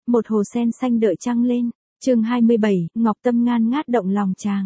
một hồ sen xanh đợi trăng lên. Chương 27, Ngọc Tâm ngan ngát động lòng chàng.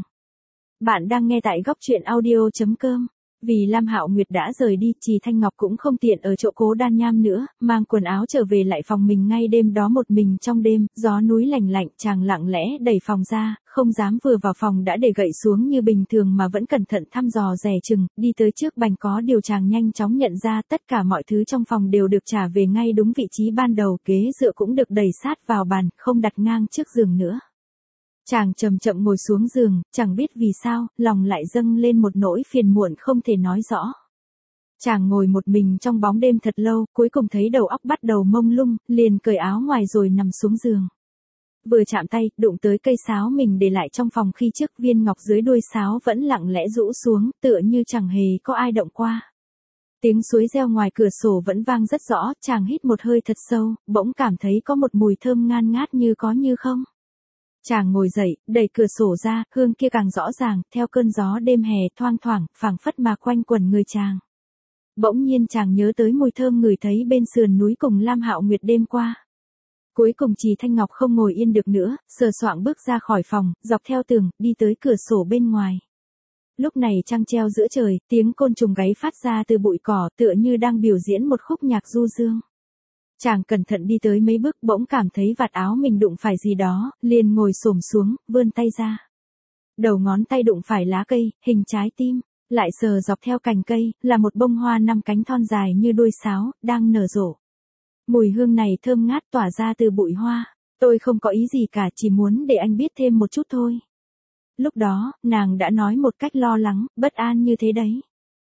Bạn đang nghe tại góc truyện audio.com. Vì Lam Hạo Nguyệt đã rời đi, Trì Thanh Ngọc cũng không tiện ở chỗ Cố Đan Nham nữa, mang quần áo trở về lại phòng mình ngay đêm đó một mình trong đêm, gió núi lạnh lạnh, chàng lặng lẽ đẩy phòng ra, không dám vừa vào phòng đã để gậy xuống như bình thường mà vẫn cẩn thận thăm dò dè chừng, đi tới trước bành có điều chàng nhanh chóng nhận ra tất cả mọi thứ trong phòng đều được trả về ngay đúng vị trí ban đầu, ghế dựa cũng được đẩy sát vào bàn, không đặt ngang trước giường nữa. Chàng chậm chậm ngồi xuống giường, chẳng biết vì sao, lòng lại dâng lên một nỗi phiền muộn không thể nói rõ. Chàng ngồi một mình trong bóng đêm thật lâu, cuối cùng thấy đầu óc bắt đầu mông lung, liền cởi áo ngoài rồi nằm xuống giường. Vừa chạm tay, đụng tới cây sáo mình để lại trong phòng khi trước, viên ngọc dưới đuôi sáo vẫn lặng lẽ rũ xuống, tựa như chẳng hề có ai động qua. Tiếng suối reo ngoài cửa sổ vẫn vang rất rõ, chàng hít một hơi thật sâu, bỗng cảm thấy có một mùi thơm ngan ngát như có như không. Chàng ngồi dậy, đẩy cửa sổ ra, hương kia càng rõ ràng, theo cơn gió đêm hè thoang thoảng, phảng phất mà quanh quẩn người chàng. Bỗng nhiên chàng nhớ tới mùi thơm ngửi thấy bên sườn núi cùng Lam Hạo Nguyệt đêm qua. Cuối cùng Trì Thanh Ngọc không ngồi yên được nữa, sờ soạng bước ra khỏi phòng, dọc theo tường, đi tới cửa sổ bên ngoài. Lúc này trăng treo giữa trời, tiếng côn trùng gáy phát ra từ bụi cỏ, tựa như đang biểu diễn một khúc nhạc du dương. Chàng cẩn thận đi tới mấy bước, bỗng cảm thấy vạt áo mình đụng phải gì đó, liền ngồi xổm xuống, vươn tay ra. Đầu ngón tay đụng phải lá cây, hình trái tim, lại sờ dọc theo cành cây, là một bông hoa 5 cánh thon dài như đuôi sáo, đang nở rộ. Mùi hương này thơm ngát tỏa ra từ bụi hoa. Tôi không có ý gì cả, chỉ muốn để anh biết thêm một chút thôi. Lúc đó, nàng đã nói một cách lo lắng, bất an như thế đấy.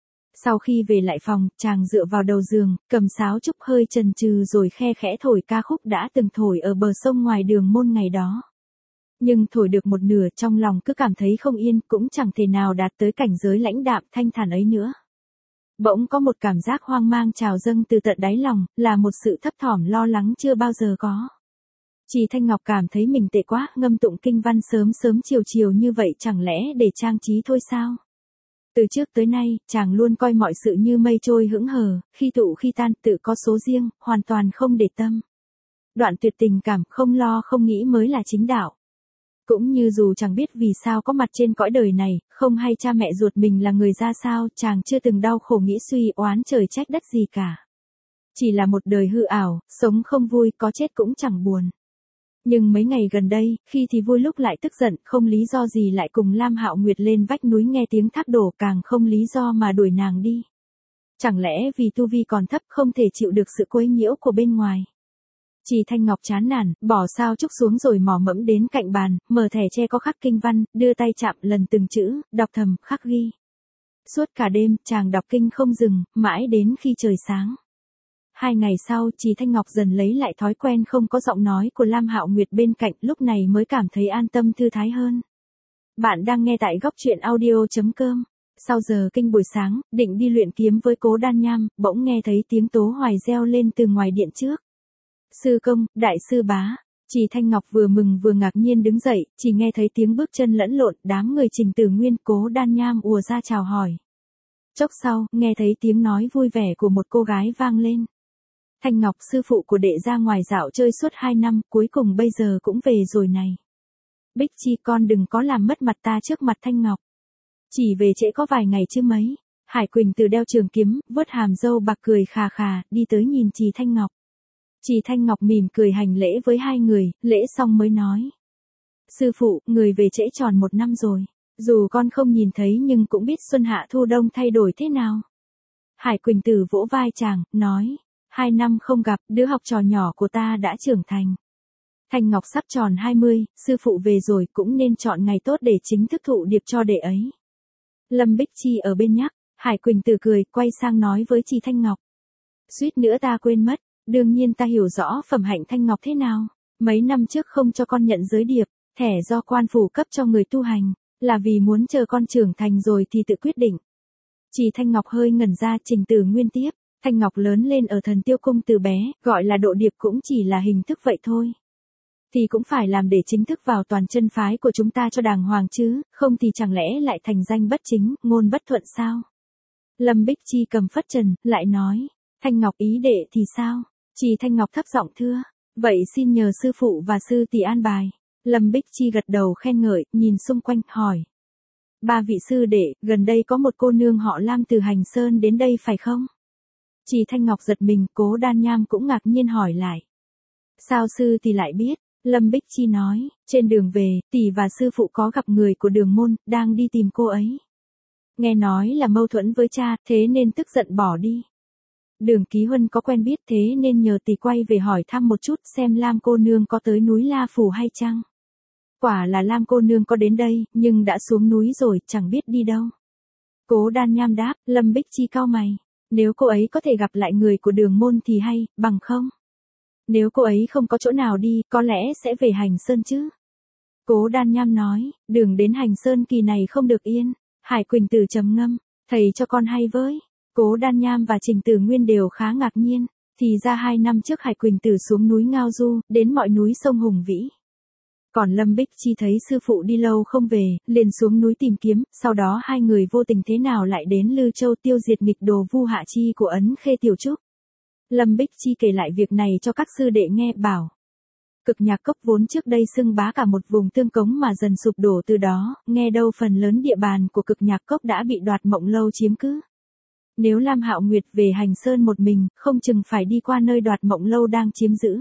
Sau khi về lại phòng, chàng dựa vào đầu giường, cầm sáo trúc hơi chần chừ rồi khe khẽ thổi ca khúc đã từng thổi ở bờ sông ngoài đường môn ngày đó. Nhưng thổi được một nửa, trong lòng cứ cảm thấy không yên, cũng chẳng thể nào đạt tới cảnh giới lãnh đạm thanh thản ấy nữa. Bỗng có một cảm giác hoang mang trào dâng từ tận đáy lòng, là một sự thấp thỏm lo lắng chưa bao giờ có. Trì Thanh Ngọc cảm thấy mình tệ quá, ngâm tụng kinh văn sớm sớm chiều chiều như vậy chẳng lẽ để trang trí thôi sao? Từ trước tới nay, chàng luôn coi mọi sự như mây trôi hững hờ, khi tụ khi tan, tự có số riêng, hoàn toàn không để tâm. Đoạn tuyệt tình cảm, không lo không nghĩ mới là chính đạo. Cũng như dù chẳng biết vì sao có mặt trên cõi đời này, không hay cha mẹ ruột mình là người ra sao, chàng chưa từng đau khổ nghĩ suy oán trời trách đất gì cả. Chỉ là một đời hư ảo, sống không vui, có chết cũng chẳng buồn. Nhưng mấy ngày gần đây, khi thì vui lúc lại tức giận, không lý do gì lại cùng Lam Hạo Nguyệt lên vách núi nghe tiếng thác đổ, càng không lý do mà đuổi nàng đi. Chẳng lẽ vì tu vi còn thấp không thể chịu được sự quấy nhiễu của bên ngoài. Trì Thanh Ngọc chán nản, bỏ sao trúc xuống rồi mò mẫm đến cạnh bàn, mở thẻ tre có khắc kinh văn, đưa tay chạm lần từng chữ, đọc thầm, khắc ghi. Suốt cả đêm, chàng đọc kinh không dừng, mãi đến khi trời sáng. 2 ngày sau, Trì Thanh Ngọc dần lấy lại thói quen không có giọng nói của Lam Hạo Nguyệt bên cạnh, lúc này mới cảm thấy an tâm thư thái hơn. Bạn đang nghe tại góc truyện audio.com. Sau giờ kinh buổi sáng, định đi luyện kiếm với Cố Đan Nham, bỗng nghe thấy tiếng Tố Hoài reo lên từ ngoài điện trước. Sư công, đại sư bá. Trì Thanh Ngọc vừa mừng vừa ngạc nhiên đứng dậy, chỉ nghe thấy tiếng bước chân lẫn lộn, đám người Trình Tử Nguyên, Cố Đan Nham ùa ra chào hỏi. Chốc sau, nghe thấy tiếng nói vui vẻ của một cô gái vang lên. Thanh Ngọc, sư phụ của đệ ra ngoài dạo chơi suốt 2 năm, cuối cùng bây giờ cũng về rồi này. Bích Chi, con đừng có làm mất mặt ta trước mặt Thanh Ngọc. Chỉ về trễ có vài ngày chứ mấy. Hải Quỳnh từ đeo trường kiếm, vớt hàm râu bạc cười khà khà, đi tới nhìn Trì Thanh Ngọc. Trì Thanh Ngọc mỉm cười hành lễ với hai người, lễ xong mới nói. Sư phụ, người về trễ tròn 1 năm rồi. Dù con không nhìn thấy nhưng cũng biết xuân hạ thu đông thay đổi thế nào. Hải Quỳnh Tử vỗ vai chàng, nói. 2 năm không gặp, đứa học trò nhỏ của ta đã trưởng thành. Thanh Ngọc sắp tròn 20, sư phụ về rồi cũng nên chọn ngày tốt để chính thức thụ điệp cho đệ ấy. Lâm Bích Chi ở bên nhắc, Hải Quỳnh Tử cười, quay sang nói với Trì Thanh Ngọc. Suýt nữa ta quên mất, đương nhiên ta hiểu rõ phẩm hạnh Thanh Ngọc thế nào. Mấy năm trước không cho con nhận giới điệp, thẻ do quan phủ cấp cho người tu hành, là vì muốn chờ con trưởng thành rồi thì tự quyết định. Trì Thanh Ngọc hơi ngẩn ra, Trình Tử Nguyên tiếp. Thanh Ngọc lớn lên ở Thần Tiêu Cung từ bé, gọi là độ điệp cũng chỉ là hình thức vậy thôi. Thì cũng phải làm để chính thức vào toàn chân phái của chúng ta cho đàng hoàng chứ, không thì chẳng lẽ lại thành danh bất chính, ngôn bất thuận sao? Lâm Bích Chi cầm phất trần, lại nói, Thanh Ngọc ý đệ thì sao? Trì Thanh Ngọc thấp giọng thưa, Vậy xin nhờ sư phụ và sư tỷ an bài. Lâm Bích Chi gật đầu khen ngợi, nhìn xung quanh, hỏi. Ba vị sư đệ, gần đây có một cô nương họ Lam từ Hành Sơn đến đây phải không? Trì Thanh Ngọc giật mình, Cố Đan Nham cũng ngạc nhiên hỏi lại. Sao sư tỷ lại biết? Lâm Bích Chi nói, trên đường về, tỷ và sư phụ có gặp người của Đường môn, đang đi tìm cô ấy. Nghe nói là mâu thuẫn với cha, thế nên tức giận bỏ đi. Đường Ký Huân có quen biết, thế nên nhờ tỷ quay về hỏi thăm một chút xem Lam cô nương có tới núi La Phủ hay chăng. Quả là Lam cô nương có đến đây, nhưng đã xuống núi rồi, chẳng biết đi đâu. Cố Đan Nham đáp. Lâm Bích Chi cau mày. Nếu cô ấy có thể gặp lại người của Đường môn thì hay, bằng không? Nếu cô ấy không có chỗ nào đi, có lẽ sẽ về Hành Sơn chứ. Cố Đan Nham nói, đường đến Hành Sơn kỳ này không được yên. Hải Quỳnh Tử trầm ngâm, thầy cho con hay với. Cố Đan Nham và Trình Tử Nguyên đều khá ngạc nhiên. Thì ra 2 năm trước Hải Quỳnh Tử xuống núi Ngao Du, đến mọi núi sông Hùng Vĩ. Còn Lâm Bích Chi thấy sư phụ đi lâu không về, liền xuống núi tìm kiếm, sau đó hai người vô tình thế nào lại đến Lư Châu tiêu diệt nghịch đồ Vu Hạ Chi của Ấn Khê Tiểu Trúc. Lâm Bích Chi kể lại việc này cho các sư đệ nghe, bảo. Cực Nhạc Cốc vốn trước đây xưng bá cả một vùng tương cống mà dần sụp đổ từ đó, nghe đâu phần lớn địa bàn của Cực Nhạc Cốc đã bị Đoạt Mộng Lâu chiếm cứ. Nếu Lam Hạo Nguyệt về Hành Sơn một mình, không chừng phải đi qua nơi Đoạt Mộng Lâu đang chiếm giữ.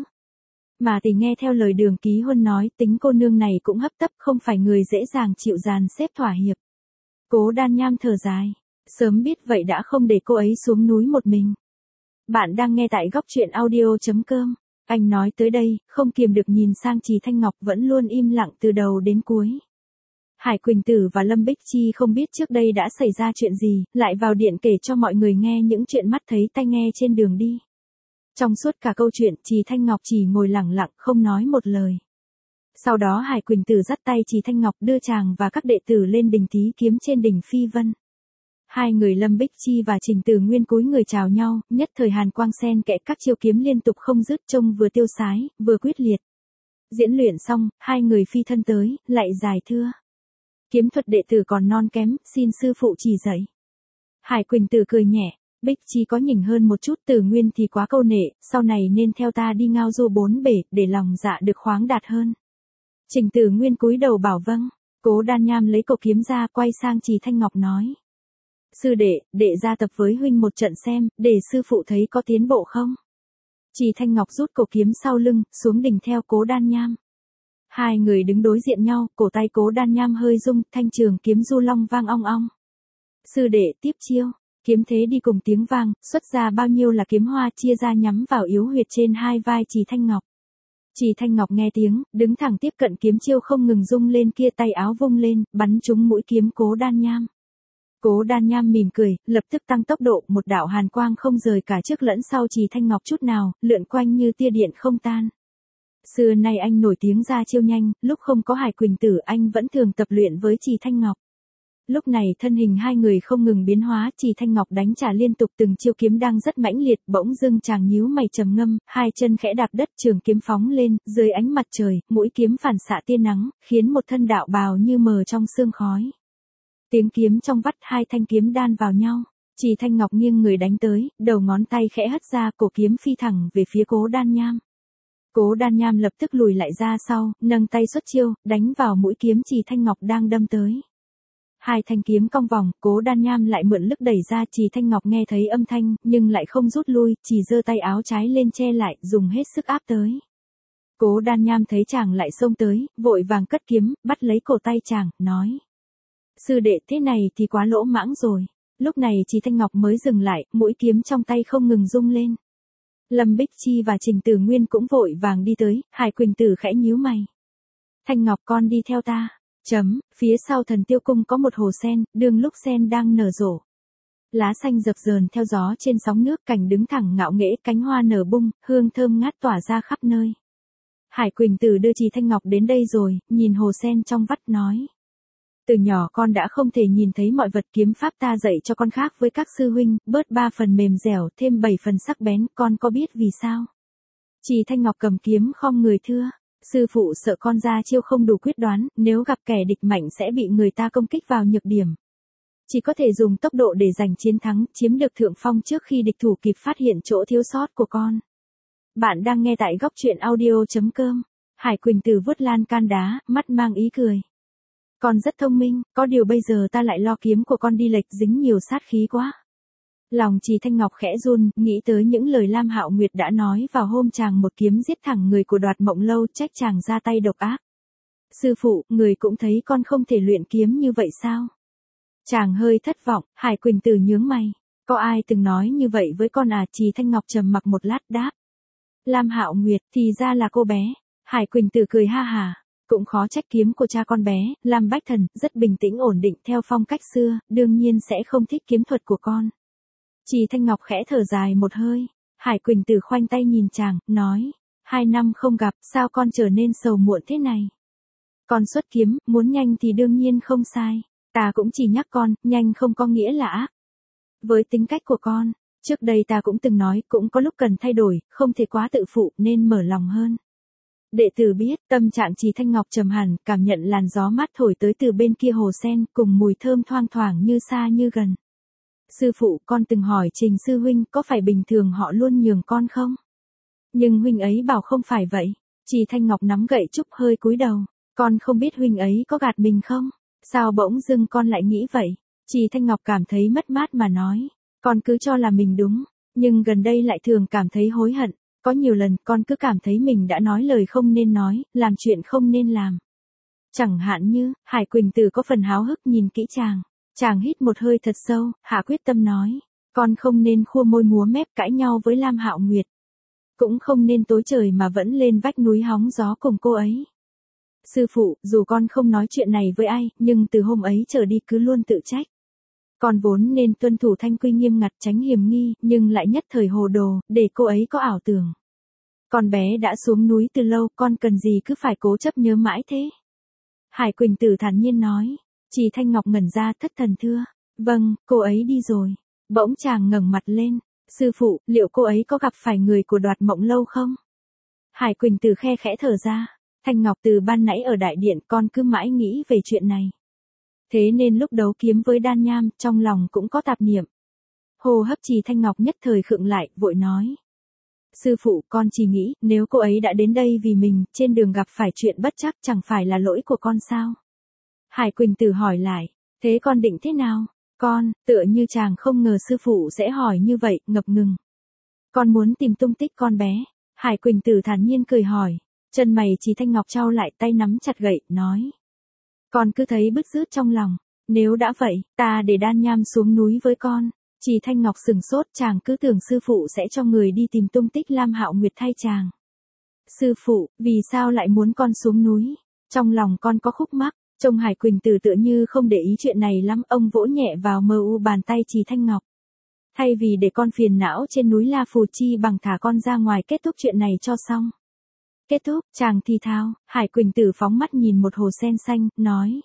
Mà tỷ nghe theo lời Đường Ký Huân nói, tính cô nương này cũng hấp tấp, không phải người dễ dàng chịu dàn xếp thỏa hiệp. Cố Đan Nham thở dài, sớm biết vậy đã không để cô ấy xuống núi một mình. Bạn đang nghe tại góc truyện audio.com. Anh nói tới đây, không kiềm được nhìn sang Trì Thanh Ngọc vẫn luôn im lặng từ đầu đến cuối. Hải Quỳnh Tử và Lâm Bích Chi không biết trước đây đã xảy ra chuyện gì, lại vào điện kể cho mọi người nghe những chuyện mắt thấy tai nghe trên đường đi. Trong suốt cả câu chuyện, Trì Thanh Ngọc chỉ ngồi lặng lặng không nói một lời. Sau đó Hải Quỳnh Tử dắt tay Trì Thanh Ngọc đưa chàng và các đệ tử lên đỉnh Thí Kiếm trên đỉnh Phi Vân. Hai người Lâm Bích Chi và Trình Tử Nguyên cúi người chào nhau, nhất thời hàn quang xen kẽ các chiêu kiếm liên tục không dứt, trông vừa tiêu sái, vừa quyết liệt. Diễn luyện xong, hai người phi thân tới, lại dài thưa. Kiếm thuật đệ tử còn non kém, xin sư phụ chỉ dạy. Hải Quỳnh Tử cười nhẹ, Bích Chi có nhỉnh hơn một chút, Tử Nguyên thì quá câu nệ, sau này nên theo ta đi Ngao Du 4 bể, để lòng dạ được khoáng đạt hơn. Trình Tử Nguyên cúi đầu bảo vâng. Cố Đan Nham lấy cổ kiếm ra, quay sang Trì Thanh Ngọc nói. Sư đệ, đệ ra tập với huynh một trận xem, để sư phụ thấy có tiến bộ không? Trì Thanh Ngọc rút cổ kiếm sau lưng, xuống đỉnh theo Cố Đan Nham. Hai người đứng đối diện nhau, cổ tay Cố Đan Nham hơi rung, thanh trường kiếm du long vang ong ong. Sư đệ tiếp chiêu, kiếm thế đi cùng tiếng vang, xuất ra bao nhiêu là kiếm hoa chia ra nhắm vào yếu huyệt trên hai vai Trì Thanh Ngọc. Trì Thanh Ngọc nghe tiếng, đứng thẳng tiếp cận kiếm chiêu không ngừng rung lên kia, tay áo vung lên, bắn trúng mũi kiếm Cố Đan Nham. Cố Đan Nham mỉm cười, lập tức tăng tốc độ, một đạo hàn quang không rời cả trước lẫn sau Trì Thanh Ngọc chút nào, lượn quanh như tia điện không tan. Xưa nay anh nổi tiếng ra chiêu nhanh, lúc không có Hải Quỳnh Tử anh vẫn thường tập luyện với Trì Thanh Ngọc. Lúc này thân hình hai người không ngừng biến hóa, Trì Thanh Ngọc đánh trả liên tục từng chiêu kiếm đang rất mãnh liệt, bỗng dưng chàng nhíu mày trầm ngâm, hai chân khẽ đạp đất, trường kiếm phóng lên, dưới ánh mặt trời, mũi kiếm phản xạ tia nắng, khiến một thân đạo bào như mờ trong sương khói. Tiếng kiếm trong vắt, hai thanh kiếm đan vào nhau. Trì Thanh Ngọc nghiêng người đánh tới, đầu ngón tay khẽ hất ra, cổ kiếm phi thẳng về phía Cố Đan Nham. Cố Đan Nham lập tức lùi lại ra sau, nâng tay xuất chiêu, đánh vào mũi kiếm Trì Thanh Ngọc đang đâm tới. Hai thanh kiếm cong vòng, Cố Đan Nham lại mượn lực đẩy ra, Trì Thanh Ngọc nghe thấy âm thanh, nhưng lại không rút lui, chỉ giơ tay áo trái lên che lại, dùng hết sức áp tới. Cố Đan Nham thấy chàng lại xông tới, vội vàng cất kiếm, bắt lấy cổ tay chàng, nói. Sư đệ, thế này thì quá lỗ mãng rồi. Lúc này Trì Thanh Ngọc mới dừng lại, mũi kiếm trong tay không ngừng rung lên. Lâm Bích Chi và Trình Tử Nguyên cũng vội vàng đi tới, Hải Quỳnh Tử khẽ nhíu mày. Thanh Ngọc con đi theo ta. Phía sau Thần Tiêu Cung có một hồ sen, đương lúc sen đang nở rộ. Lá xanh rực rờn theo gió trên sóng nước, cảnh đứng thẳng ngạo nghễ, cánh hoa nở bung, hương thơm ngát tỏa ra khắp nơi. Hải Quỳnh Tử đưa Trì Thanh Ngọc đến đây rồi, nhìn hồ sen trong vắt nói. Từ nhỏ con đã không thể nhìn thấy mọi vật, kiếm pháp ta dạy cho con khác với các sư huynh, bớt 3 phần mềm dẻo, thêm 7 phần sắc bén, con có biết vì sao? Trì Thanh Ngọc cầm kiếm khom người thưa. Sư phụ sợ con ra chiêu không đủ quyết đoán, nếu gặp kẻ địch mạnh sẽ bị người ta công kích vào nhược điểm. Chỉ có thể dùng tốc độ để giành chiến thắng, chiếm được thượng phong trước khi địch thủ kịp phát hiện chỗ thiếu sót của con. Bạn đang nghe tại góc truyện audio.com. Hải Quỳnh Từ vuốt lan can đá, mắt mang ý cười. Con rất thông minh, có điều bây giờ ta lại lo kiếm của con đi lệch dính nhiều sát khí quá. Lòng Trì Thanh Ngọc khẽ run, nghĩ tới những lời Lam Hạo Nguyệt đã nói vào hôm chàng một kiếm giết thẳng người của Đoạt Mộng Lâu, trách chàng ra tay độc ác. Sư phụ, người cũng thấy con không thể luyện kiếm như vậy sao? Chàng hơi thất vọng, Hải Quỳnh Từ nhướng mày. Có ai từng nói như vậy với con à? Trì Thanh Ngọc trầm mặc một lát đáp. Lam Hạo Nguyệt, thì ra là cô bé. Hải Quỳnh Từ cười ha hà. Cũng khó trách kiếm của cha con bé, Lam Bách Thần, rất bình tĩnh ổn định theo phong cách xưa, đương nhiên sẽ không thích kiếm thuật của con. Trì Thanh Ngọc khẽ thở dài một hơi. Hải Quỳnh Từ khoanh tay nhìn chàng, nói. 2 năm không gặp, sao con trở nên sầu muộn thế này? Con xuất kiếm, muốn nhanh thì đương nhiên không sai. Ta cũng chỉ nhắc con, nhanh không có nghĩa là ác. Với tính cách của con, trước đây ta cũng từng nói, cũng có lúc cần thay đổi, không thể quá tự phụ, nên mở lòng hơn. Đệ tử biết, tâm trạng Trì Thanh Ngọc trầm hẳn, cảm nhận làn gió mát thổi tới từ bên kia hồ sen, cùng mùi thơm thoang thoảng như xa như gần. Sư phụ, con từng hỏi Trình sư huynh, có phải bình thường họ luôn nhường con không? Nhưng huynh ấy bảo không phải vậy. Trì Thanh Ngọc nắm gậy trúc hơi cúi đầu. Con không biết huynh ấy có gạt mình không? Sao bỗng dưng con lại nghĩ vậy? Trì Thanh Ngọc cảm thấy mất mát mà nói. Con cứ cho là mình đúng, nhưng gần đây lại thường cảm thấy hối hận. Có nhiều lần con cứ cảm thấy mình đã nói lời không nên nói, làm chuyện không nên làm. Chẳng hạn như, Hải Quỳnh Từ có phần háo hức nhìn kỹ chàng. Chàng hít một hơi thật sâu, hạ quyết tâm nói. Con không nên khua môi múa mép cãi nhau với Lam Hạo Nguyệt. Cũng không nên tối trời mà vẫn lên vách núi hóng gió cùng cô ấy. Sư phụ, dù con không nói chuyện này với ai, nhưng từ hôm ấy trở đi cứ luôn tự trách. Con vốn nên tuân thủ thanh quy nghiêm ngặt tránh hiểm nghi, nhưng lại nhất thời hồ đồ, để cô ấy có ảo tưởng. Con bé đã xuống núi từ lâu, con cần gì cứ phải cố chấp nhớ mãi thế? Hải Quỳnh Từ thản nhiên nói. Trì Thanh Ngọc ngẩn ra thất thần thưa. Vâng, cô ấy đi rồi. Bỗng chàng ngẩng mặt lên. Sư phụ, liệu cô ấy có gặp phải người của Đoạt Mộng Lâu không? Hải Quỳnh Từ khe khẽ thở ra. Thanh Ngọc, từ ban nãy ở đại điện con cứ mãi nghĩ về chuyện này. Thế nên lúc đấu kiếm với Đan Nham, trong lòng cũng có tạp niệm. Hô hấp Trì Thanh Ngọc nhất thời khựng lại, vội nói. Sư phụ, con chỉ nghĩ, nếu cô ấy đã đến đây vì mình, trên đường gặp phải chuyện bất trắc chẳng phải là lỗi của con sao? Hải Quỳnh Từ hỏi lại, thế con định thế nào? Con, tựa như chàng không ngờ sư phụ sẽ hỏi như vậy, ngập ngừng. Con muốn tìm tung tích con bé. Hải Quỳnh Từ thản nhiên cười hỏi. Chân mày Trì Thanh Ngọc chau lại, tay nắm chặt gậy, nói. Con cứ thấy bứt rứt trong lòng. Nếu đã vậy, ta để Đan Nham xuống núi với con. Trì Thanh Ngọc sừng sốt, chàng cứ tưởng sư phụ sẽ cho người đi tìm tung tích Lam Hạo Nguyệt thay chàng. Sư phụ, vì sao lại muốn con xuống núi? Trong lòng con có khúc mắc. Trông Hải Quỳnh Từ tựa như không để ý chuyện này lắm, ông vỗ nhẹ vào bàn tay Trì Thanh Ngọc. Thay vì để con phiền não trên núi La Phù chi bằng thả con ra ngoài kết thúc chuyện này cho xong. Kết thúc, chàng thì thào. Hải Quỳnh Từ phóng mắt nhìn một hồ sen xanh, nói.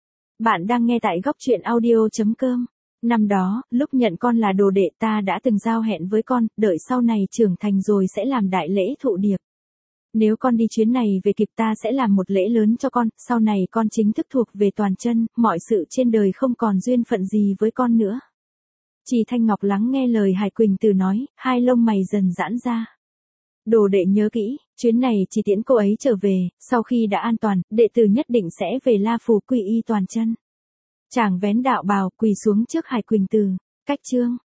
Bạn đang nghe tại góc truyện audio.com. Năm đó, lúc nhận con là đồ đệ, ta đã từng giao hẹn với con, đợi sau này trưởng thành rồi sẽ làm đại lễ thụ điệp. Nếu con đi chuyến này về kịp ta sẽ làm một lễ lớn cho con, sau này con chính thức thuộc về toàn chân, mọi sự trên đời không còn duyên phận gì với con nữa. Trì Thanh Ngọc lắng nghe lời Hải Quỳnh Từ nói, hai lông mày dần giãn ra. Đồ đệ nhớ kỹ, chuyến này chỉ tiễn cô ấy trở về, sau khi đã an toàn, đệ tử nhất định sẽ về La Phù quy y toàn chân. Chàng vén đạo bào, quỳ xuống trước Hải Quỳnh Từ. Cách chương.